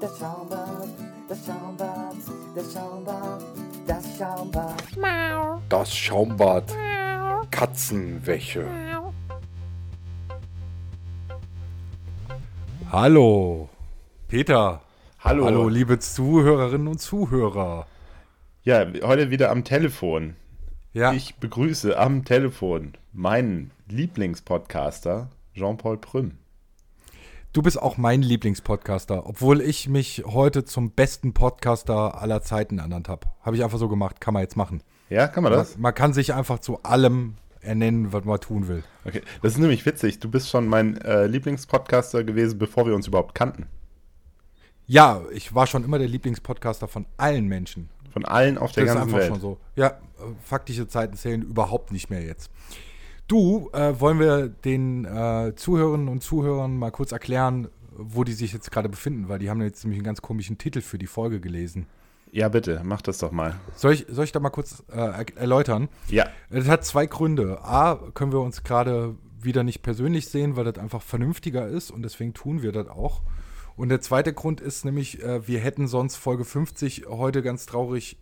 Das Schaumbad, das Schaumbad, das Schaumbad, das Schaumbad. Das Schaumbad. Katzenwäsche. Hallo, Peter. Hallo. Hallo, liebe Zuhörerinnen und Zuhörer. Ja, heute wieder am Telefon. Ja, Ich begrüße am Telefon meinen Lieblingspodcaster Jean-Paul Prüm. du bist auch mein Lieblingspodcaster, obwohl ich mich heute zum besten Podcaster aller Zeiten ernannt habe. Habe ich einfach so gemacht, kann man jetzt machen. Ja, kann man das? Man kann sich einfach zu allem ernennen, was man tun will. Okay, das ist nämlich witzig. Du bist schon mein Lieblingspodcaster gewesen, bevor wir uns überhaupt kannten. Ja, ich war schon immer der Lieblingspodcaster von allen Menschen. Von allen auf der Das ist ganzen einfach Welt. schon so. Ja, faktische Zeiten zählen überhaupt nicht mehr jetzt. Du, wollen wir den Zuhörerinnen und Zuhörern mal kurz erklären, wo die sich jetzt gerade befinden, weil die haben jetzt nämlich einen ganz komischen Titel für die Folge gelesen. Ja, bitte, mach das doch mal. Soll ich da mal kurz erläutern? Ja, Das hat zwei Gründe. A, können wir uns gerade wieder nicht persönlich sehen, weil das einfach vernünftiger ist und deswegen tun wir das auch. Und der zweite Grund ist nämlich, wir hätten sonst Folge 50 heute ganz traurig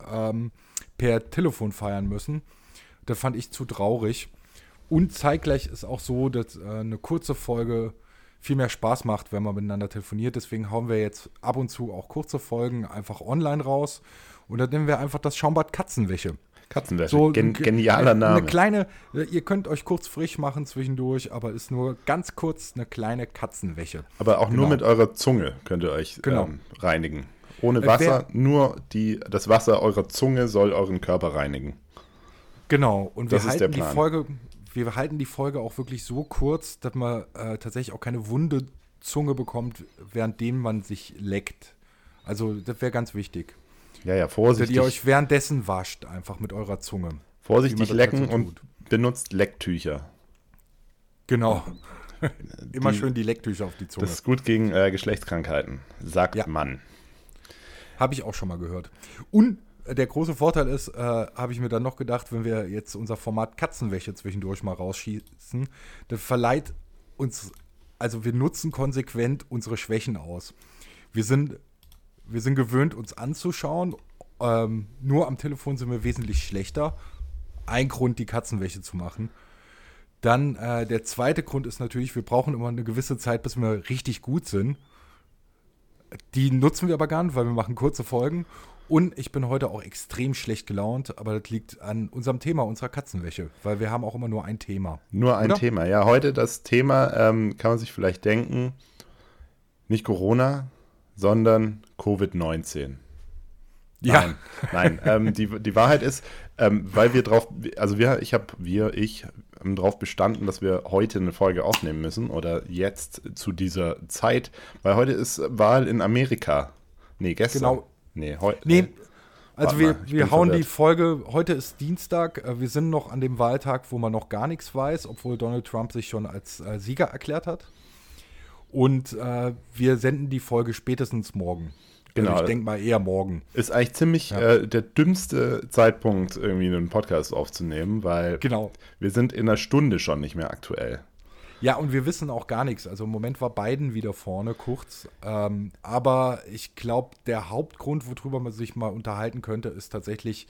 per Telefon feiern müssen. Das fand ich zu traurig. Und zeitgleich ist auch so, dass eine kurze Folge viel mehr Spaß macht, wenn man miteinander telefoniert. Deswegen hauen wir jetzt ab und zu auch kurze Folgen einfach online raus. Und dann nennen wir einfach das Schaumbad Katzenwäsche. Katzenwäsche. So Genialer Name. Eine kleine, ihr könnt euch kurz frisch machen zwischendurch, aber ist nur ganz kurz eine kleine Katzenwäsche. Aber auch nur Genau. mit eurer Zunge könnt ihr euch Genau. reinigen. Ohne Wasser, nur das Wasser eurer Zunge soll euren Körper reinigen. Genau, und Das ist der Plan. Wir halten die Folge auch wirklich so kurz, dass man tatsächlich auch keine wunde Zunge bekommt, währenddem man sich leckt. Also das wäre ganz wichtig. Ja, ja, Dass vorsichtig. ihr euch währenddessen wascht, einfach mit eurer Zunge. Vorsichtig wie man das lecken halt so und benutzt Lecktücher. Genau. Immer Die- schön die Lecktücher auf die Zunge. Das ist gut gegen Geschlechtskrankheiten, sagt Ja. man. Habe ich auch schon mal gehört. Und der große Vorteil ist, habe ich mir dann noch gedacht, wenn wir jetzt unser Format Katzenwäsche zwischendurch mal rausschießen, das verleiht uns, also wir nutzen konsequent unsere Schwächen aus. Wir sind gewöhnt, uns anzuschauen. Nur am Telefon sind wir wesentlich schlechter. Ein Grund, die Katzenwäsche zu machen. Dann der zweite Grund ist natürlich, wir brauchen immer eine gewisse Zeit, bis wir richtig gut sind. Die nutzen wir aber gar nicht, weil wir machen kurze Folgen. Und ich bin heute auch extrem schlecht gelaunt, aber das liegt an unserem Thema, unserer Katzenwäsche, weil wir haben auch immer nur ein Thema. Nur ein Oder? Thema. Ja, heute das Thema, kann man sich vielleicht denken, nicht Corona, sondern Covid-19. Ja, Nein. Die Wahrheit ist, weil wir drauf, also ich haben drauf bestanden, dass wir heute eine Folge aufnehmen müssen oder jetzt zu dieser Zeit, weil heute ist Wahl in Amerika. Nee, gestern. Genau. Nee, heute. nee, also Warte mal, ich wir bin hauen die verwirrt. Folge, heute ist Dienstag, wir sind noch an dem Wahltag, wo man noch gar nichts weiß, obwohl Donald Trump sich schon als Sieger erklärt hat. Und wir senden die Folge spätestens morgen. Genau. Also ich denke mal eher morgen. Ist eigentlich ziemlich der dümmste Zeitpunkt, irgendwie einen Podcast aufzunehmen, weil Genau. wir sind in einer Stunde schon nicht mehr aktuell. Ja, und wir wissen auch gar nichts. Also im Moment war Biden wieder vorne, kurz. Aber ich glaube, der Hauptgrund, worüber man sich mal unterhalten könnte, ist tatsächlich,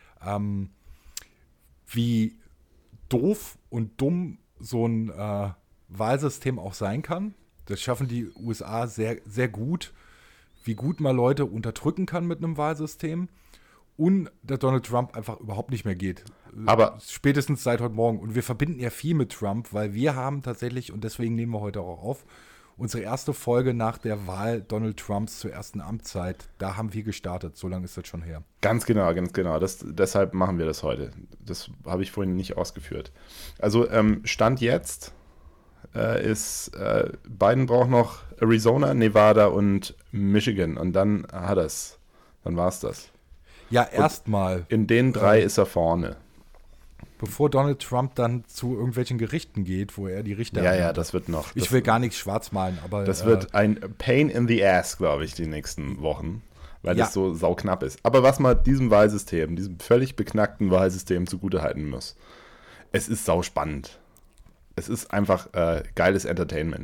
wie doof und dumm so ein Wahlsystem auch sein kann. Das schaffen die USA sehr, sehr gut. Wie gut man Leute unterdrücken kann mit einem Wahlsystem. Und dass Donald Trump einfach überhaupt nicht mehr geht. Aber- Spätestens seit heute Morgen. Und wir verbinden ja viel mit Trump, weil wir haben tatsächlich, und deswegen nehmen wir heute auch auf, unsere erste Folge nach der Wahl Donald Trumps zur ersten Amtszeit, da haben wir gestartet. So lange ist das schon her. Ganz genau. Deshalb machen wir das heute. Das habe ich vorhin nicht ausgeführt. Also Stand jetzt ist, Biden braucht noch Arizona, Nevada und Michigan. Und dann hat er es. Dann war es das. Ja, erstmal, In den drei ist er vorne. bevor Donald Trump dann zu irgendwelchen Gerichten geht, wo er die Richter Ja, ernennt. das wird noch. Ich will gar nichts schwarz malen, aber Das wird ein Pain in the Ass, glaube ich, die nächsten Wochen, weil Ja. das so sauknapp ist. Aber was man diesem Wahlsystem, diesem völlig beknackten Wahlsystem zugutehalten muss, es ist sauspannend. Es ist einfach geiles Entertainment.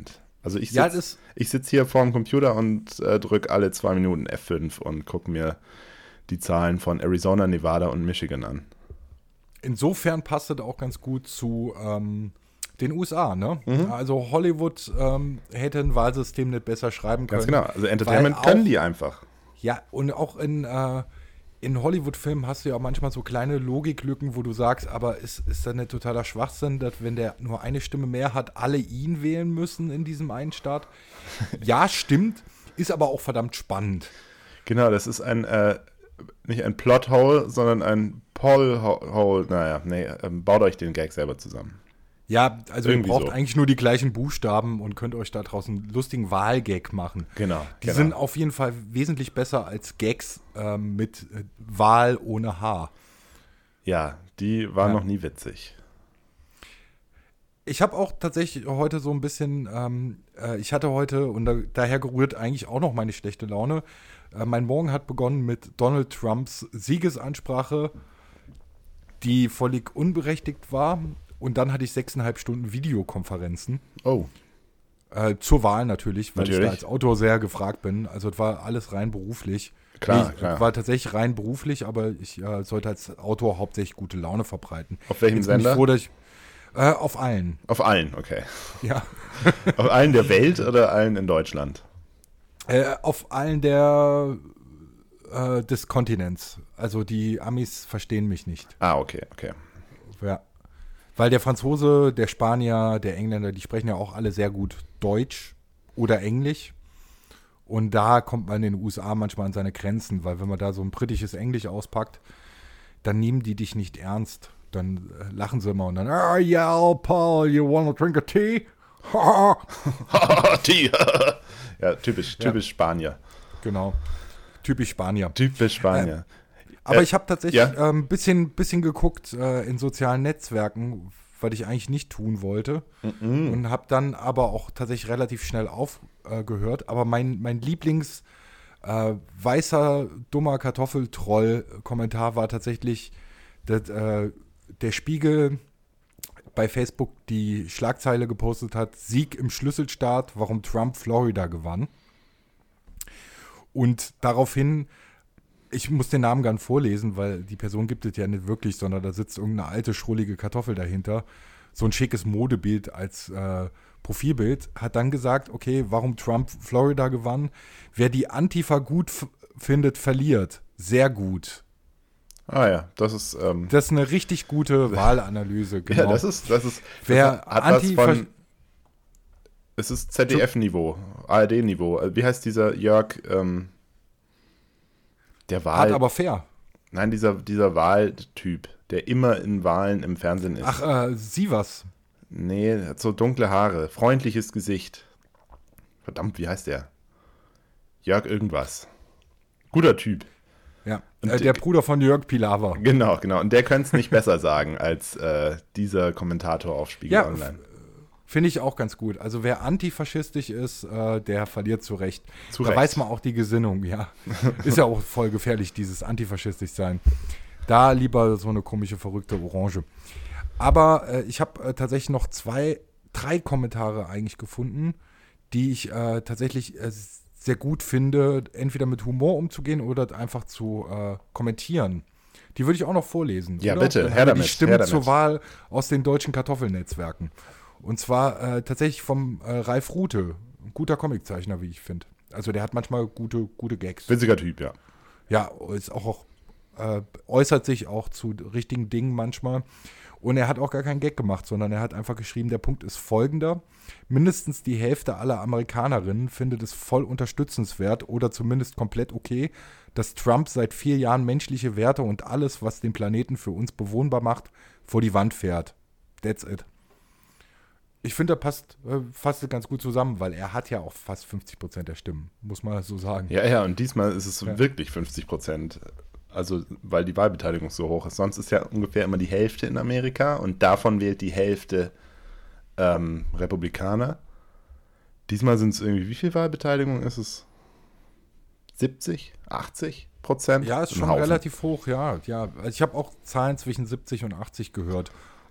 Also ich Ja, sitz hier vor dem Computer und drücke alle 2 Minuten F5 und gucke mir die Zahlen von Arizona, Nevada und Michigan an. insofern passt das auch ganz gut zu den USA, ne? Also Hollywood hätte ein Wahlsystem nicht besser schreiben können. Ganz genau. Also Entertainment weil können auch- die einfach. Ja, und auch in Hollywood-Filmen hast du ja manchmal so kleine Logiklücken, wo du sagst, aber ist das nicht totaler Schwachsinn, dass wenn der nur eine Stimme mehr hat, alle ihn wählen müssen in diesem einen Staat? Ja, stimmt, ist aber auch verdammt spannend. Genau, das ist nicht ein Plothole, sondern ein Poll-Hole. Naja, nee, baut euch den Gag selber zusammen. Ja, also ihr Irgendwie braucht so. eigentlich nur die gleichen Buchstaben und könnt euch da draußen einen lustigen Wahlgag machen. Genau. Die sind auf jeden Fall wesentlich besser als Gags mit Wahl ohne H. Ja, die waren Ja. noch nie witzig. Ich habe auch tatsächlich heute so ein bisschen, ich hatte heute, und daher gerührt eigentlich auch noch meine schlechte Laune, mein Morgen hat begonnen mit Donald Trumps Siegesansprache, die völlig unberechtigt war. Und dann hatte ich 6,5 Stunden Videokonferenzen. Oh, Zur Wahl natürlich, weil ich Natürlich. da als Autor sehr gefragt bin. Also es war alles rein beruflich. Klar, Es klar. war tatsächlich rein beruflich, aber ich sollte als Autor hauptsächlich gute Laune verbreiten. Auf welchem Jetzt bin ich Sender? froh, dass ich, auf allen, auf allen, okay. ja. Auf allen der Welt oder allen in Deutschland? Auf allen des Kontinents. Also die Amis verstehen mich nicht. Ah, okay. Ja. Weil der Franzose, der Spanier, der Engländer, die sprechen ja auch alle sehr gut Deutsch oder Englisch. Und da kommt man in den USA manchmal an seine Grenzen, weil wenn man da so ein britisches Englisch auspackt, dann nehmen die dich nicht ernst. Dann lachen sie immer und dann, yeah, Paul, you wanna drink a tea? Die. Ja, typisch Spanier. Genau. Typisch Spanier. Typisch Spanier. Aber ich habe tatsächlich ja. ein bisschen geguckt in sozialen Netzwerken, was ich eigentlich nicht tun wollte. Und habe dann aber auch tatsächlich relativ schnell aufgehört. Aber mein Lieblings weißer, dummer Kartoffeltroll-Kommentar war tatsächlich, dass der Spiegel bei Facebook die Schlagzeile gepostet hat: Sieg im Schlüsselstaat, warum Trump Florida gewann. Und daraufhin, ich muss den Namen gar nicht vorlesen, weil die Person gibt es ja nicht wirklich, sondern da sitzt irgendeine alte, schrullige Kartoffel dahinter. So ein schickes Modebild als Profilbild. Hat dann gesagt, okay, warum Trump Florida gewann. Wer die Antifa gut findet, verliert. Sehr gut. Ah ja, das ist. Das ist eine richtig gute Wahlanalyse. Genau. Ja, das ist. Wer das hat was Antifa- von. Es ist ZDF-Niveau, ARD-Niveau. Wie heißt dieser Jörg? Der Wahl. hart, aber fair. Nein, dieser Wahltyp, der immer in Wahlen im Fernsehen ist. Ach, Sievers. Nee, er hat so dunkle Haare, freundliches Gesicht. Verdammt, wie heißt der? Jörg irgendwas. Guter Typ. Ja, Und der Bruder von Jörg Pilawa. Genau. Und der könnte es nicht besser sagen als dieser Kommentator auf Spiegel Ja, Online. Finde ich auch ganz gut. Also wer antifaschistisch ist, der verliert zu Recht. Zu Da Recht. weiß man auch die Gesinnung, ja. Ist ja auch voll gefährlich, dieses antifaschistisch sein. Da lieber so eine komische, verrückte Orange. Aber ich habe tatsächlich noch 3 Kommentare eigentlich gefunden, die ich tatsächlich sehr gut finde, entweder mit Humor umzugehen oder einfach zu kommentieren. Die würde ich auch noch vorlesen. Ja, oder? bitte, Dann her haben wir damit, die Stimmen her damit. zur Wahl aus den deutschen Kartoffelnetzwerken. Und zwar tatsächlich vom Ralf Rute, ein guter Comiczeichner, wie ich finde. Also der hat manchmal gute Gags. Witziger Typ, ja. Ja, ist auch äußert sich auch zu richtigen Dingen manchmal. Und er hat auch gar keinen Gag gemacht, sondern er hat einfach geschrieben, der Punkt ist folgender: Mindestens die Hälfte aller Amerikanerinnen findet es voll unterstützenswert oder zumindest komplett okay, dass Trump seit 4 Jahren menschliche Werte und alles, was den Planeten für uns bewohnbar macht, vor die Wand fährt. That's it. Ich finde, da fasst ganz gut zusammen, weil er hat ja auch fast 50% der Stimmen, muss man so sagen. Ja, und diesmal ist es Ja. wirklich 50%. Also, weil die Wahlbeteiligung so hoch ist. Sonst ist ja ungefähr immer die Hälfte in Amerika und davon wählt die Hälfte Republikaner. Diesmal sind es irgendwie, wie viel Wahlbeteiligung ist es? 70, 80%? Ja, ist Ein schon Haufen. relativ hoch, ja. Also ich habe auch Zahlen zwischen 70 und 80 gehört.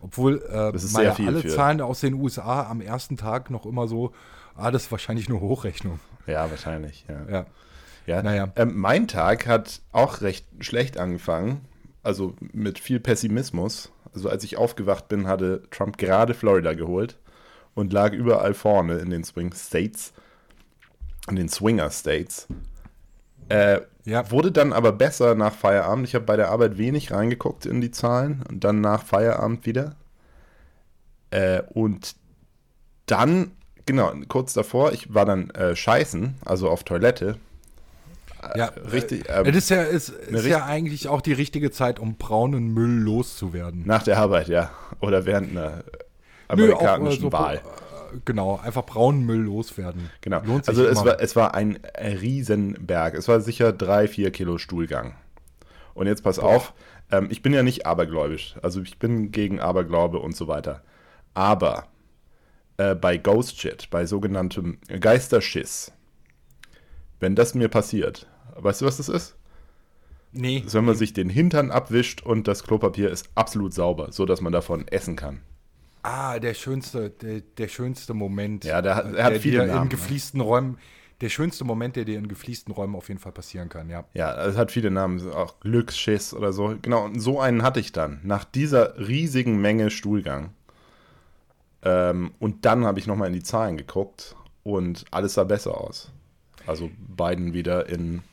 Obwohl Das ist mal sehr ja viel alle für- Zahlen aus den USA am ersten Tag noch immer so, das ist wahrscheinlich nur Hochrechnung. Ja, wahrscheinlich, ja. Ja. Ja, Naja. mein Tag hat auch recht schlecht angefangen, also mit viel Pessimismus. Also als ich aufgewacht bin, hatte Trump gerade Florida geholt und lag überall vorne in den Swing States, in den Swinger States. Ja. Wurde dann aber besser nach Feierabend. Ich habe bei der Arbeit wenig reingeguckt in die Zahlen und dann nach Feierabend wieder. Und dann, genau, kurz davor, ich war dann scheißen, also auf Toilette. Ja, Richtig, es ist ja, ist richt- ja eigentlich auch die richtige Zeit, um braunen Müll loszuwerden. Nach der Arbeit, ja. Oder während einer Nö, auch, amerikanischen so, Wahl. Genau, einfach braunen Müll loswerden. Genau. Lohnt sich Also immer. es war ein Riesenberg. Es war sicher 3-4 Kilo Stuhlgang. Und jetzt pass auf, ich bin ja nicht abergläubisch. Also ich bin gegen Aberglaube und so weiter. Aber bei Ghost Shit, bei sogenanntem Geisterschiss, wenn das mir passiert, weißt du, was das ist? Nee. Das ist, wenn man sich den Hintern abwischt und das Klopapier ist absolut sauber, so dass man davon essen kann. Der schönste Moment. Ja, er hat viele dir Namen, in gefliesten Räumen, der schönste Moment, der dir in gefliesten Räumen auf jeden Fall passieren kann, ja. Ja, es hat viele Namen, auch Glücksschiss oder so. Genau, und so einen hatte ich dann, nach dieser riesigen Menge Stuhlgang. Und dann habe ich nochmal in die Zahlen geguckt und alles sah besser aus. Also Biden wieder in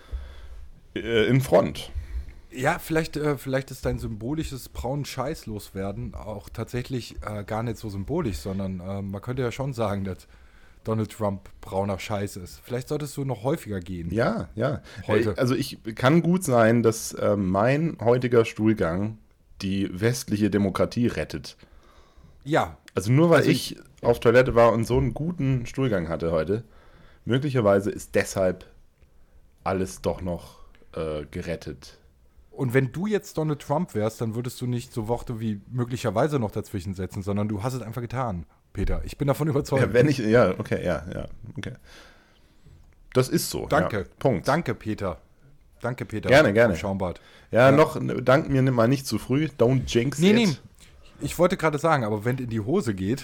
Front. Ja, vielleicht ist dein symbolisches braunen Scheiß loswerden auch tatsächlich gar nicht so symbolisch, sondern man könnte ja schon sagen, dass Donald Trump brauner Scheiß ist. Vielleicht solltest du noch häufiger gehen. Ja, ja. Heute. Also kann gut sein, dass mein heutiger Stuhlgang die westliche Demokratie rettet. Ja, Also nur weil Also ich auf Toilette war und so einen guten Stuhlgang hatte heute, möglicherweise ist deshalb alles doch noch gerettet. und wenn du jetzt Donald Trump wärst, dann würdest du nicht so Worte wie möglicherweise noch dazwischen setzen, sondern du hast es einfach getan, Peter. Ich bin davon überzeugt. Okay. Das ist so. Danke. Ja, Punkt. Danke, Peter. Danke, Peter. Gerne. vom Schaumbad. Ja, noch, dank mir mal nicht zu früh. Don't jinx Nee, it. nee. Ich wollte gerade sagen, aber wenn es in die Hose geht,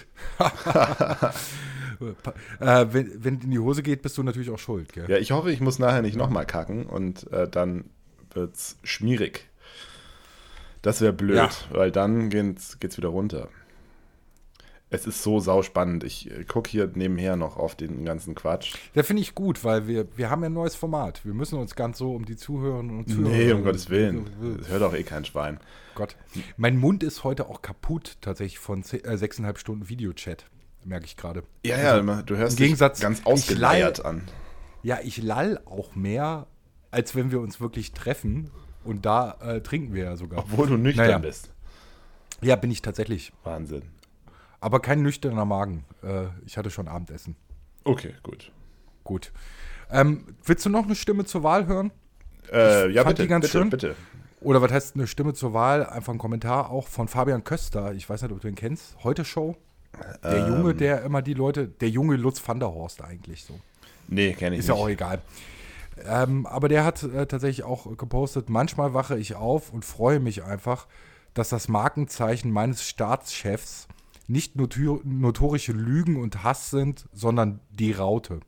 wenn es in die Hose geht, bist du natürlich auch schuld, gell? Ja, ich hoffe, ich muss nachher nicht nochmal kacken und dann wird's schmierig. Das wäre blöd, Ja. weil dann geht's wieder runter. Es ist so sauspannend. Ich gucke hier nebenher noch auf den ganzen Quatsch. Das finde ich gut, weil wir haben ja ein neues Format. Wir müssen uns ganz so um die Zuhörerinnen und Zuhörer... Nee, um Gottes Willen. Das hört doch eh kein Schwein. Gott. Mein Mund ist heute auch kaputt, tatsächlich von 6,5 Stunden Videochat, merke ich gerade. Ja, du hörst im Gegensatz- dich ganz ich ausgeleiert an. Ja, ich lall auch mehr, als wenn wir uns wirklich treffen. Und da trinken wir ja sogar. Obwohl du nüchtern Naja. bist. Ja, bin ich tatsächlich. Wahnsinn. Aber kein nüchterner Magen. Ich hatte schon Abendessen. Okay, gut. Gut. Willst du noch eine Stimme zur Wahl hören? Ja, fand bitte, die ganz bitte, schön. bitte. Oder was heißt eine Stimme zur Wahl? Einfach ein Kommentar auch von Fabian Köster. Ich weiß nicht, ob du ihn kennst. Heute Show. Der Junge, der immer die Leute, der junge Lutz van der Horst eigentlich so. Nee, kenne ich Ist nicht. ja auch egal. Aber der hat tatsächlich auch gepostet, manchmal wache ich auf und freue mich einfach, dass das Markenzeichen meines Staatschefs nicht notorische Lügen und Hass sind, sondern die Raute.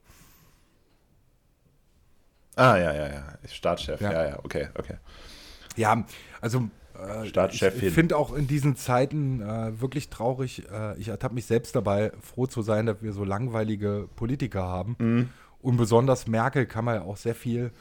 Ja. Staatschef, Ja. ja, okay. Ja, also Staatschefin. ich finde auch in diesen Zeiten wirklich traurig, ich ertappe mich selbst dabei, froh zu sein, dass wir so langweilige Politiker haben. Mhm. Und besonders Merkel kann man ja auch sehr viel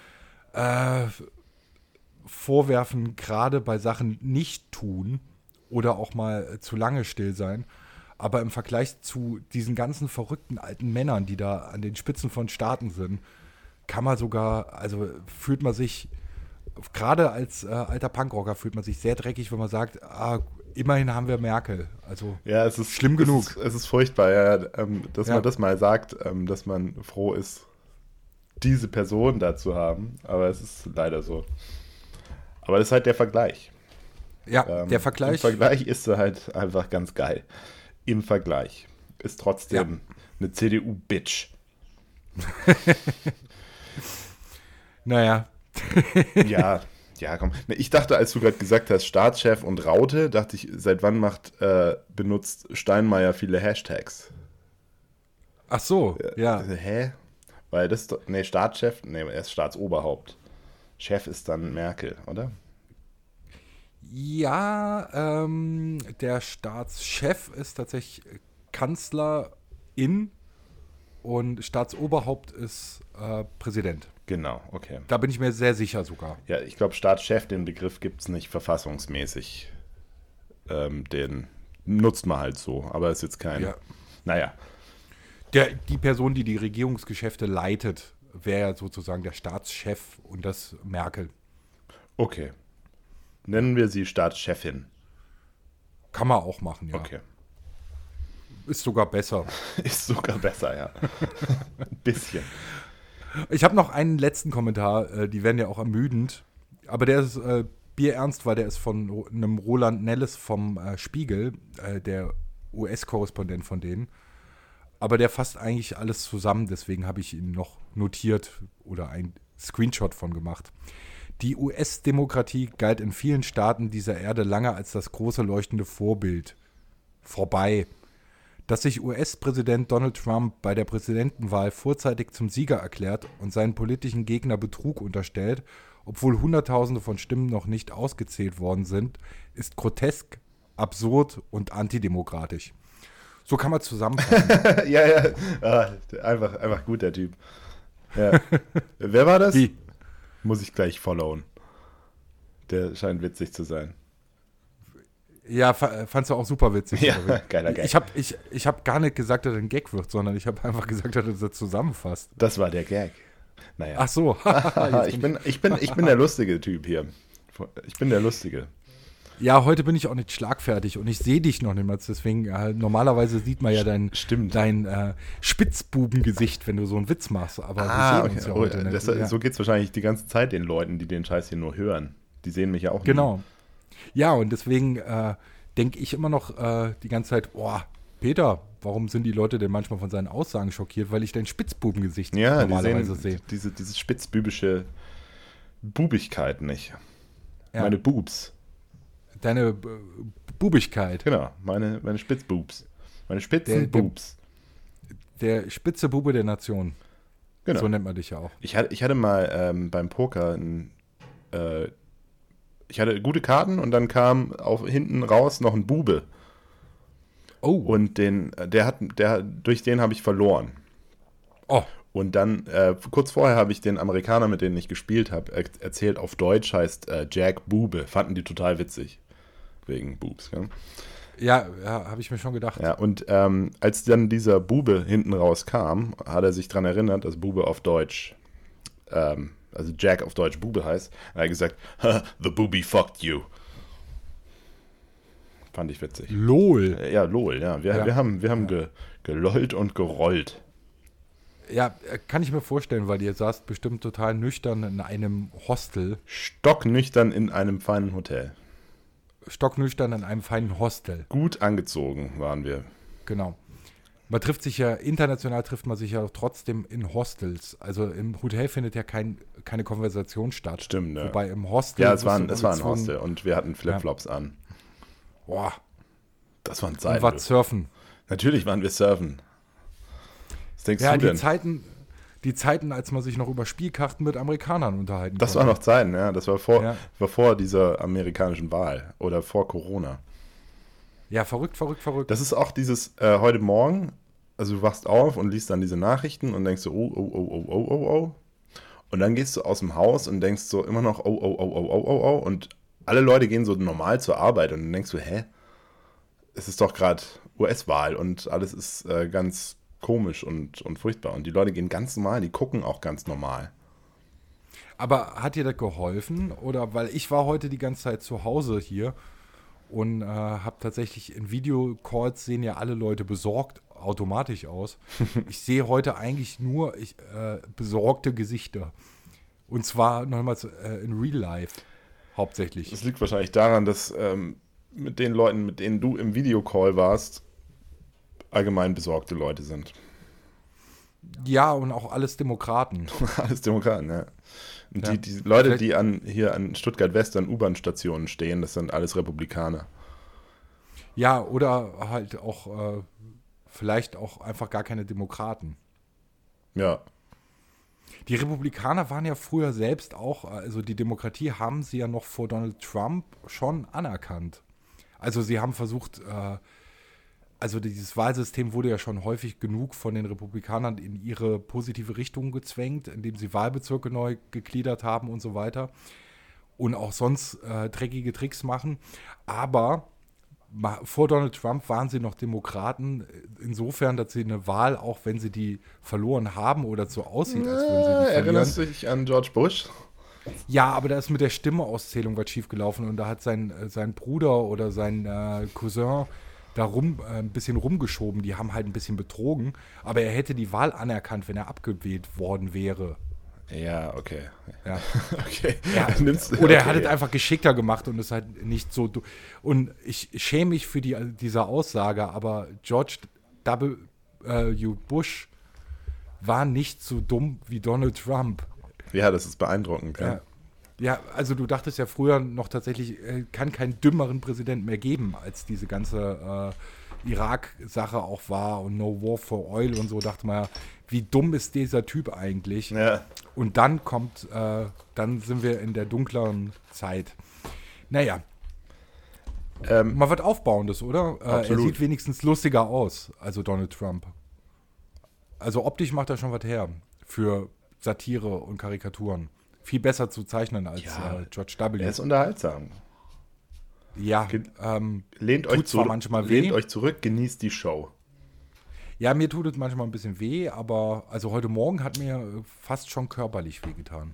vorwerfen, gerade bei Sachen nicht tun oder auch mal zu lange still sein. Aber im Vergleich zu diesen ganzen verrückten alten Männern, die da an den Spitzen von Staaten sind, kann man sogar, also fühlt man sich, gerade als alter Punkrocker fühlt man sich sehr dreckig, wenn man sagt, immerhin haben wir Merkel. Also Ja, es ist schlimm genug. Es ist furchtbar, ja, dass Ja. man das mal sagt, dass man froh ist, diese Person da zu haben. Aber es ist leider so. Aber das ist halt der Vergleich. Ja, der Vergleich. Im Vergleich ist sie halt einfach ganz geil. Im Vergleich ist trotzdem eine CDU-Bitch. Naja, Ja, Ja, komm. Ne, ich dachte, als du gerade gesagt hast, Staatschef und Raute, dachte ich, seit wann benutzt Steinmeier viele Hashtags? Ach so, ja. Hä? Weil das ist doch, nee, Staatschef, nee, er ist Staatsoberhaupt. Chef ist dann Merkel, oder? Ja, der Staatschef ist tatsächlich Kanzlerin und Staatsoberhaupt ist Präsident. Genau, okay. Da bin ich mir sehr sicher sogar. Ja, ich glaube, Staatschef, den Begriff gibt es nicht verfassungsmäßig. Den nutzt man halt so, aber ist jetzt kein. Ja. Naja, Die Person, die die Regierungsgeschäfte leitet, wäre ja sozusagen der Staatschef und das Merkel. okay. Nennen wir sie Staatschefin. Kann man auch machen, ja. Okay. Ist sogar besser. Ist sogar besser, ja. Ein bisschen. Ich habe noch einen letzten Kommentar, die werden ja auch ermüdend, aber der ist bierernst, weil der ist von einem Roland Nelles vom Spiegel, der US-Korrespondent von denen. Aber der fasst eigentlich alles zusammen, deswegen habe ich ihn noch notiert oder ein Screenshot von gemacht. Die US-Demokratie galt in vielen Staaten dieser Erde lange als das große leuchtende Vorbild. Vorbei. Dass sich US-Präsident Donald Trump bei der Präsidentenwahl vorzeitig zum Sieger erklärt und seinen politischen Gegner Betrug unterstellt, obwohl Hunderttausende von Stimmen noch nicht ausgezählt worden sind, ist grotesk, absurd und antidemokratisch. So kann man zusammenfassen. Ja, ja. Ah, einfach gut, der Typ. Ja. Wer war das? Wie? Muss ich gleich followen. Der scheint witzig zu sein. Ja, fandst du auch super witzig. Ja, oder wie? geiler Gag. Ich hab gar nicht gesagt, dass er ein Gag wird, sondern ich habe einfach gesagt, dass er das zusammenfasst. Das war der Gag. Naja. Ach so. ich bin der lustige Typ hier. Ich bin der Lustige. Ja, heute bin ich auch nicht schlagfertig und ich sehe dich noch niemals. Deswegen, normalerweise sieht man ja dein Spitzbubengesicht, wenn du so einen Witz machst. Aber wir sehen uns ja heute nicht. Ja. So geht es wahrscheinlich die ganze Zeit den Leuten, die den Scheiß hier nur hören. Die sehen mich ja auch Genau. Ja, und deswegen denke ich immer noch die ganze Zeit, boah, Peter, warum sind die Leute denn manchmal von seinen Aussagen schockiert? Weil ich dein Spitzbubengesicht normalerweise sehe. Diese spitzbübische Bubigkeit nicht. Ja. Meine Boobs. Deine Bubigkeit. Genau, meine Spitzboobs. Meine spitzen Boobs. Der spitze Bube der Nation. Genau. So nennt man dich ja auch. Ich hatte mal beim Poker ich hatte gute Karten und dann kam hinten raus noch ein Bube. Oh. Und durch den habe ich verloren. Oh. Und dann, kurz vorher habe ich den Amerikaner, mit dem ich gespielt habe, erzählt, auf Deutsch heißt Jack Bube. Fanden die total witzig. Wegen Boobs, gell? Ja, habe ich mir schon gedacht. Ja, und als dann dieser Bube hinten rauskam, hat er sich daran erinnert, dass Bube auf Deutsch, also Jack auf Deutsch Bube heißt. Und er hat gesagt, the Boobie fucked you. Fand ich witzig. LOL. Ja, lol, ja. Wir haben gelollt und gerollt. Ja, kann ich mir vorstellen, weil ihr saßt bestimmt total nüchtern in einem Hostel. Stocknüchtern in einem feinen Hotel. Stocknüchtern in einem feinen Hostel. Gut angezogen waren wir. Genau. Man trifft sich ja, international trifft man sich ja trotzdem in Hostels. Also im Hotel findet ja keine Konversation statt. Stimmt, ja. Wobei im Hostel... Ja, es war ein Hostel und wir hatten Flipflops an. Boah. Das waren Und Zeiten. was surfen. Natürlich waren wir surfen. Was denkst Ja, du denn? die Zeiten, als man sich noch über Spielkarten mit Amerikanern unterhalten Das konnte. war noch Zeiten, ja. Das war vor dieser amerikanischen Wahl oder vor Corona. Ja, verrückt. Das ist auch dieses heute Morgen, also du wachst auf und liest dann diese Nachrichten und denkst so, oh. Und dann gehst du aus dem Haus und denkst so immer noch, oh. Und alle Leute gehen so normal zur Arbeit und dann denkst du, hä? Es ist doch gerade US-Wahl und alles ist ganz komisch und furchtbar. Und die Leute gehen ganz normal, die gucken auch ganz normal. Aber hat dir das geholfen? Oder, weil ich war heute die ganze Zeit zu Hause hier und habe tatsächlich in Videocalls sehen ja alle Leute besorgt automatisch aus. Ich sehe heute eigentlich nur besorgte Gesichter. Und zwar nochmals in Real Life hauptsächlich. Das liegt wahrscheinlich daran, dass mit den Leuten, mit denen du im Videocall warst, allgemein besorgte Leute sind. Ja, und auch alles Demokraten. Alles Demokraten, ja. Und Ja. die Leute, Vielleicht- die hier an Stuttgart-West an U-Bahn-Stationen stehen, das sind alles Republikaner. Ja, oder halt auch, vielleicht auch einfach gar keine Demokraten. Ja, Die Republikaner waren ja früher selbst auch, also die Demokratie haben sie ja noch vor Donald Trump schon anerkannt. Also sie haben versucht, also dieses Wahlsystem wurde ja schon häufig genug von den Republikanern in ihre positive Richtung gezwängt, indem sie Wahlbezirke neu gegliedert haben und so weiter. Und auch sonst dreckige Tricks machen. Aber vor Donald Trump waren sie noch Demokraten, insofern, dass sie eine Wahl, auch wenn sie die verloren haben oder so aussieht, als würden sie die verlieren. erinnerst du dich an George Bush? Ja, aber da ist mit der Stimmeauszählung was schiefgelaufen und da hat sein Bruder oder sein Cousin da ein bisschen rumgeschoben. Die haben halt ein bisschen betrogen, aber er hätte die Wahl anerkannt, wenn er abgewählt worden wäre. Ja, okay. Ja. Okay. Ja, Nimmst- oder er okay. hat es einfach geschickter gemacht und es halt nicht so. Und ich schäme mich für diese Aussage, aber George W. Bush war nicht so dumm wie Donald Trump. Ja, das ist beeindruckend. Ja. Ja. Ja, also du dachtest ja früher noch tatsächlich, kann keinen dümmeren Präsidenten mehr geben, als diese ganze Irak-Sache auch war und No War for Oil und so, dachte man ja, wie dumm ist dieser Typ eigentlich? Ja. Und dann dann sind wir in der dunkleren Zeit. Naja, mal was Aufbauendes, oder? Er Absolut. sieht wenigstens lustiger aus, also Donald Trump. Also optisch macht er schon was her für Satire und Karikaturen. Viel besser zu zeichnen als Ja, George W. Er ist unterhaltsam. Ja, Ge- ähm, Lehnt euch, Tut zwar manchmal weh. lehnt euch zurück, genießt die Show. ja, mir tut es manchmal ein bisschen weh, aber also heute Morgen hat mir fast schon körperlich wehgetan.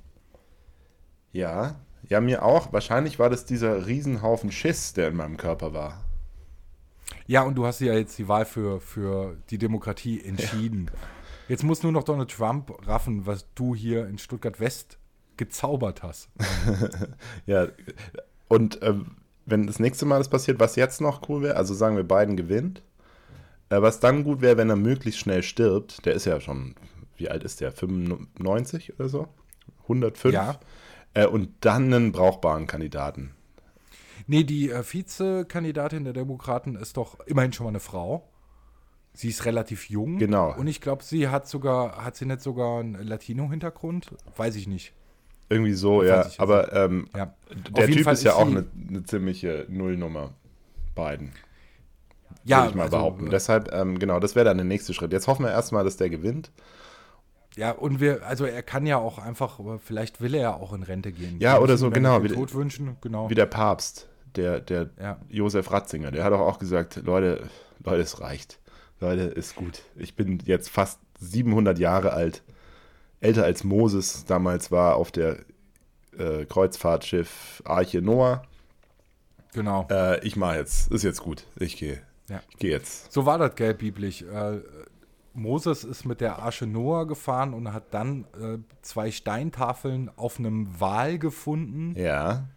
Ja, ja, mir auch. Wahrscheinlich war das dieser Riesenhaufen Schiss, der in meinem Körper war. Ja, und du hast ja jetzt die Wahl für die Demokratie entschieden. Jetzt muss nur noch Donald Trump raffen, was du hier in Stuttgart-West gezaubert hast. Ja, und wenn das nächste Mal das passiert, was jetzt noch cool wäre, also sagen wir, Biden gewinnt, was dann gut wäre, wenn er möglichst schnell stirbt, der ist ja schon, wie alt ist der, 95 oder so? 105? Ja. Und dann einen brauchbaren Kandidaten. Nee, die Vizekandidatin der Demokraten ist doch immerhin schon mal eine Frau. Sie ist relativ jung. Genau. Und ich glaube, hat sie nicht sogar einen Latino-Hintergrund? Weiß ich nicht. Irgendwie so, Das ja. weiß ich Aber Ja. Auf der jeden Typ Fall ist ja ist auch sie- eine ziemliche Nullnummer, Biden. Ja, Würde ich mal also, behaupten. Deshalb, genau, das wäre dann der nächste Schritt. Jetzt hoffen wir erstmal, dass der gewinnt. Ja, und also er kann ja auch einfach, vielleicht will er ja auch in Rente gehen. Ja, Wir oder müssen so, ihm genau, ja nicht wie- den Tod wünschen, genau. Wie der Papst, der Ja. Josef Ratzinger, der hat auch gesagt, Leute, es reicht. Leute, ist gut. Ich bin jetzt fast 700 Jahre alt. Älter als Moses damals war auf der Kreuzfahrtschiff Arche Noah. Genau. Ich mache jetzt, ist jetzt gut. Ich gehe. Ja. Ich gehe jetzt. So war das, gell, biblisch. Moses ist mit der Arche Noah gefahren und hat dann 2 Steintafeln auf einem Wal gefunden, Ja.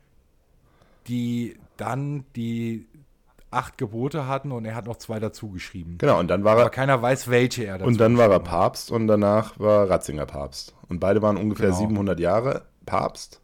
die dann die 8 Gebote hatten und er hat noch 2 dazu geschrieben. Genau, und dann war Aber er, keiner weiß, welche er dazu und dann war er geschrieben hat. Papst und danach war Ratzinger Papst. Und beide waren ungefähr Genau. 700 Jahre Papst.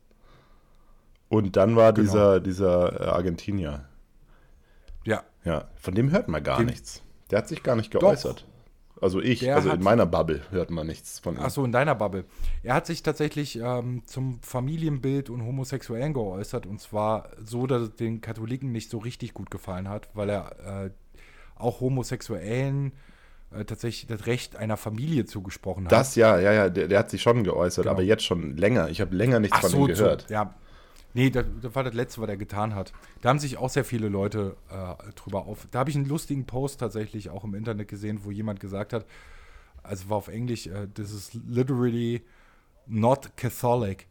Und dann war Genau. dieser Argentinier. Ja, Ja, von dem hört man gar Dem- nichts. Der hat sich gar nicht geäußert. Also Der also hat- in meiner Bubble hört man nichts von ihm. ach so, in deiner Bubble. Er hat sich tatsächlich zum Familienbild und Homosexuellen geäußert und zwar so, dass es den Katholiken nicht so richtig gut gefallen hat, weil er auch Homosexuellen tatsächlich das Recht einer Familie zugesprochen hat. Das ja, der hat sich schon geäußert, Genau. aber jetzt schon länger. Ich habe länger nichts von ihm gehört. ja. Nee, das war das Letzte, was er getan hat. Da haben sich auch sehr viele Leute drüber auf. Da habe ich einen lustigen Post tatsächlich auch im Internet gesehen, wo jemand gesagt hat, also war auf Englisch, this is literally not Catholic.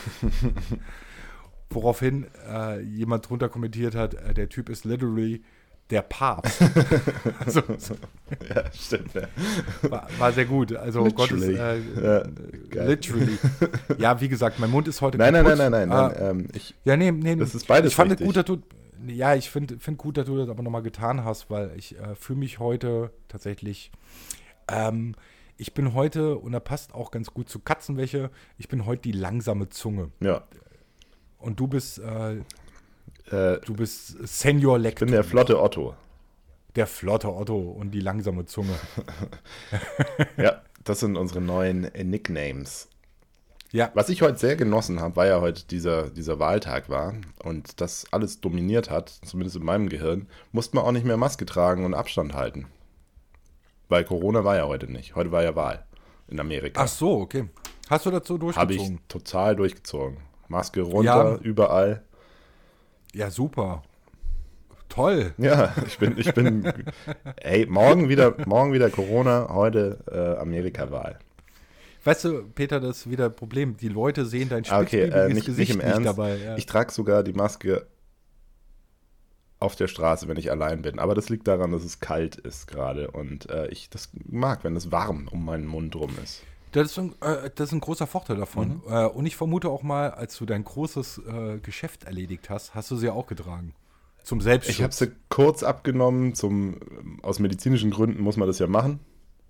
Woraufhin jemand drunter kommentiert hat, der Typ ist literally der Papst. also, Ja, stimmt. Ja. war sehr gut. Also Gott ist Literally. Ja, geil. literally. Ja, wie gesagt, mein Mund ist heute Nein, kaputt. nein. Ja, nee. Das ist beides Ich fand es richtig. gut, dass du. Ja, ich finde gut, dass du das aber nochmal getan hast, weil ich fühle mich heute tatsächlich. Ich bin heute, und da passt auch ganz gut zu Katzenwäsche, ich bin heute die langsame Zunge. Ja. Und du bist Senior Ich Lecter. bin der flotte Otto. Der flotte Otto und die langsame Zunge. Ja, das sind unsere neuen Nicknames. Ja, Was ich heute sehr genossen habe, weil ja heute dieser Wahltag war und das alles dominiert hat, zumindest in meinem Gehirn, musste man auch nicht mehr Maske tragen und Abstand halten. Weil Corona war ja heute nicht. Heute war ja Wahl in Amerika. ach so, okay. Hast du dazu Habe ich durchgezogen? total durchgezogen. Maske runter, Ja. überall. Ja, super. Toll. Ja, ich bin, ey, morgen wieder Corona, heute Amerika-Wahl. Weißt du, Peter, das ist wieder ein Problem. Die Leute sehen dein Okay, spitzbübiges nicht Gesicht im nicht Ernst. dabei. Ja. Ich trage sogar die Maske auf der Straße, wenn ich allein bin. Aber das liegt daran, dass es kalt ist gerade und ich das mag, wenn es warm um meinen Mund rum ist. Das ist ein großer Vorteil davon. Und ich vermute auch mal, als du dein großes Geschäft erledigt hast, hast du sie auch getragen. Zum Selbstschutz. Ich habe sie kurz abgenommen, aus medizinischen Gründen muss man das ja machen.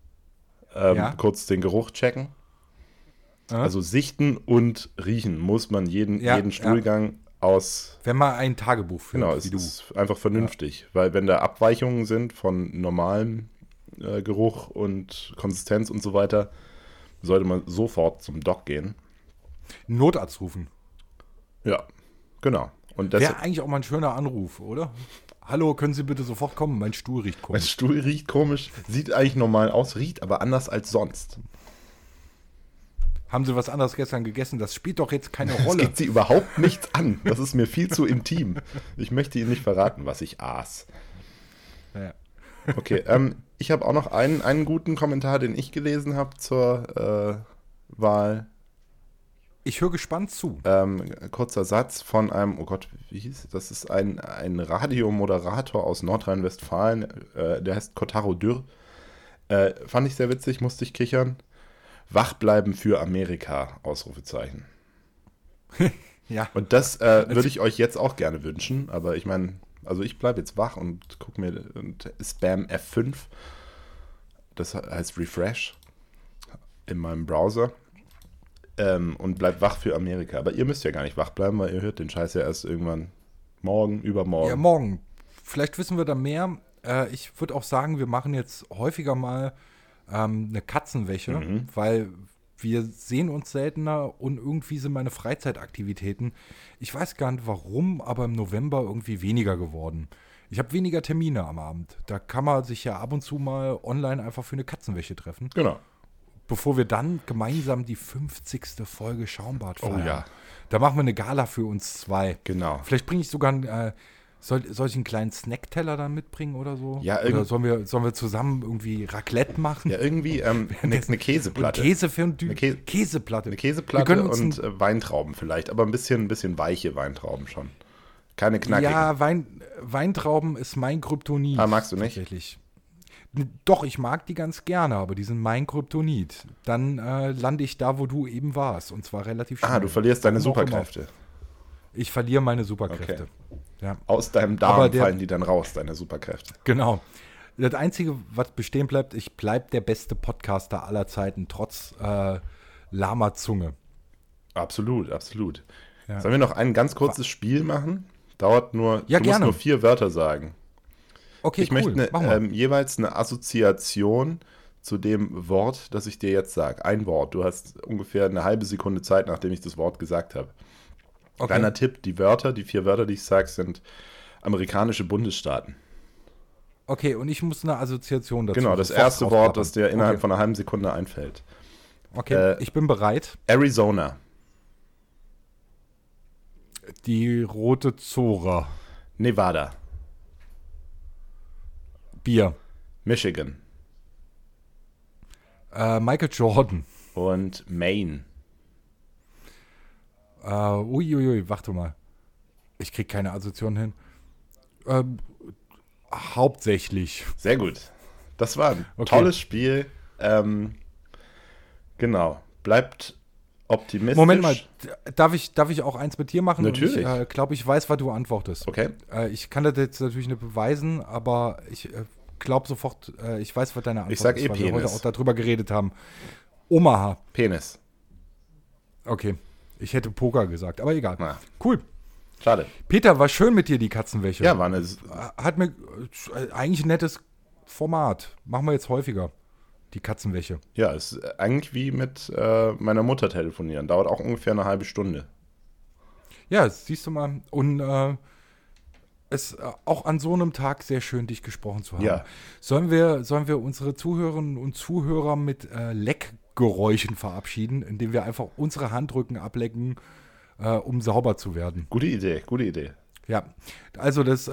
Ja. Kurz den Geruch checken. Ja. Also sichten und riechen muss man jeden Stuhlgang aus. Wenn man ein Tagebuch führt, Genau, wie es du. ist einfach vernünftig, weil wenn da Abweichungen sind von normalem Geruch und Konsistenz und so weiter, sollte man sofort zum Doc gehen. Notarzt rufen. Ja, genau. Und Wäre deshalb, eigentlich auch mal ein schöner Anruf, oder? Hallo, können Sie bitte sofort kommen? Mein Stuhl riecht mein komisch. Stuhl riecht komisch, sieht eigentlich normal aus, riecht aber anders als sonst. Haben Sie was anderes gestern gegessen? Das spielt doch jetzt keine Das Rolle. geht sie überhaupt nichts an. Das ist mir viel zu intim. Ich möchte Ihnen nicht verraten, was ich aß. Ja. Okay, ich habe auch noch einen guten Kommentar, den ich gelesen habe zur Wahl. Ich höre gespannt zu. Kurzer Satz von einem, oh Gott, wie hieß es? Das ist ein Radiomoderator aus Nordrhein-Westfalen, der heißt Kotaro Dürr. Fand ich sehr witzig, musste ich kichern. Wach bleiben für Amerika, Ausrufezeichen. Ja. Und das würde ich euch jetzt auch gerne wünschen, aber ich meine, also ich bleibe jetzt wach und gucke mir und Spam F5, das heißt Refresh in meinem Browser und bleib wach für Amerika. Aber ihr müsst ja gar nicht wach bleiben, weil ihr hört den Scheiß ja erst irgendwann morgen, übermorgen. Ja, morgen. Vielleicht wissen wir da mehr. Ich würde auch sagen, wir machen jetzt häufiger mal eine Katzenwäsche, weil wir sehen uns seltener und irgendwie sind meine Freizeitaktivitäten, ich weiß gar nicht warum, aber im November irgendwie weniger geworden. Ich habe weniger Termine am Abend. Da kann man sich ja ab und zu mal online einfach für eine Katzenwäsche treffen. Genau. Bevor wir dann gemeinsam die 50. Folge Schaumbad feiern. Oh ja. Da machen wir eine Gala für uns zwei. Genau. Vielleicht bringe ich sogar soll ich einen kleinen Snackteller dann mitbringen oder so? Ja, oder sollen wir zusammen irgendwie Raclette machen? Ja, irgendwie eine Käseplatte. Und Käsefondue. Eine Käseplatte. Eine Wir Käseplatte können uns und Weintrauben vielleicht, aber ein bisschen weiche Weintrauben schon. Keine knackigen. Ja, Weintrauben ist mein Kryptonit. Ah, magst du nicht? Tatsächlich. Doch, ich mag die ganz gerne, aber die sind mein Kryptonit. Dann lande ich da, wo du eben warst. Und zwar relativ schnell. Ah, du verlierst deine Warum auch immer. Superkräfte. Ich verliere meine Superkräfte. Ja, Aus deinem Aber Darm der- fallen die dann raus, deine Superkräfte. genau. Das Einzige, was bestehen bleibt, ich bleibe der beste Podcaster aller Zeiten, trotz lahmer Zunge. Absolut, absolut. Ja. Sollen wir noch ein ganz kurzes Spiel machen? Dauert nur, Ja, du gerne. musst nur 4 Wörter sagen. Okay, Ich cool. möchte Mach mal. jeweils eine Assoziation zu dem Wort, das ich dir jetzt sage. Ein Wort. Du hast ungefähr eine halbe Sekunde Zeit, nachdem ich das Wort gesagt habe. Okay. Kleiner Tipp, die 4 Wörter, die ich sage, sind amerikanische Bundesstaaten. Okay, und ich muss eine Assoziation dazu. Genau, das sofort erste Wort, aufplappern. das dir innerhalb Okay. von einer halben Sekunde einfällt. Okay, ich bin bereit. Arizona, Die rote Zora. Nevada, Bier. Michigan Michael Jordan. und Maine. Uiuiui, warte mal. Ich krieg keine Assoziation hin. Hauptsächlich. Sehr gut. Das war ein Okay. tolles Spiel. Genau. Bleibt optimistisch. Moment mal, darf ich auch eins mit dir machen? Natürlich. Und ich glaube, ich weiß, was du antwortest. Okay. Ich kann das jetzt natürlich nicht beweisen, aber ich glaube sofort, ich weiß, was deine Antwort Ich sag ist, weil wir Penis. heute auch darüber geredet haben. Omaha. Penis. Okay. Ich hätte Poker gesagt, aber egal. Na, Cool. schade. Peter, war schön mit dir, die Katzenwäsche. Ja, war eine. Hat mir eigentlich ein nettes Format. Machen wir jetzt häufiger. Die Katzenwäsche. Ja, es ist eigentlich wie mit meiner Mutter telefonieren. Dauert auch ungefähr eine halbe Stunde. Ja, das siehst du mal. Und es auch an so einem Tag sehr schön, dich gesprochen zu haben. Ja. Sollen wir unsere Zuhörerinnen und Zuhörer mit Leckgeräuschen verabschieden, indem wir einfach unsere Handrücken ablecken, um sauber zu werden? Gute Idee, gute Idee. Ja, also das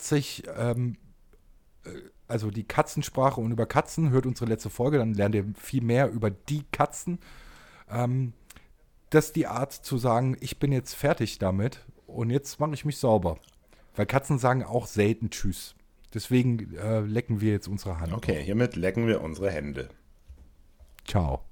also die Katzensprache und über Katzen, hört unsere letzte Folge, dann lernt ihr viel mehr über die Katzen. Das ist die Art zu sagen, ich bin jetzt fertig damit und jetzt mache ich mich sauber. Weil Katzen sagen auch selten Tschüss. Deswegen lecken wir jetzt unsere Hand. Okay, hiermit lecken wir unsere Hände. Ciao.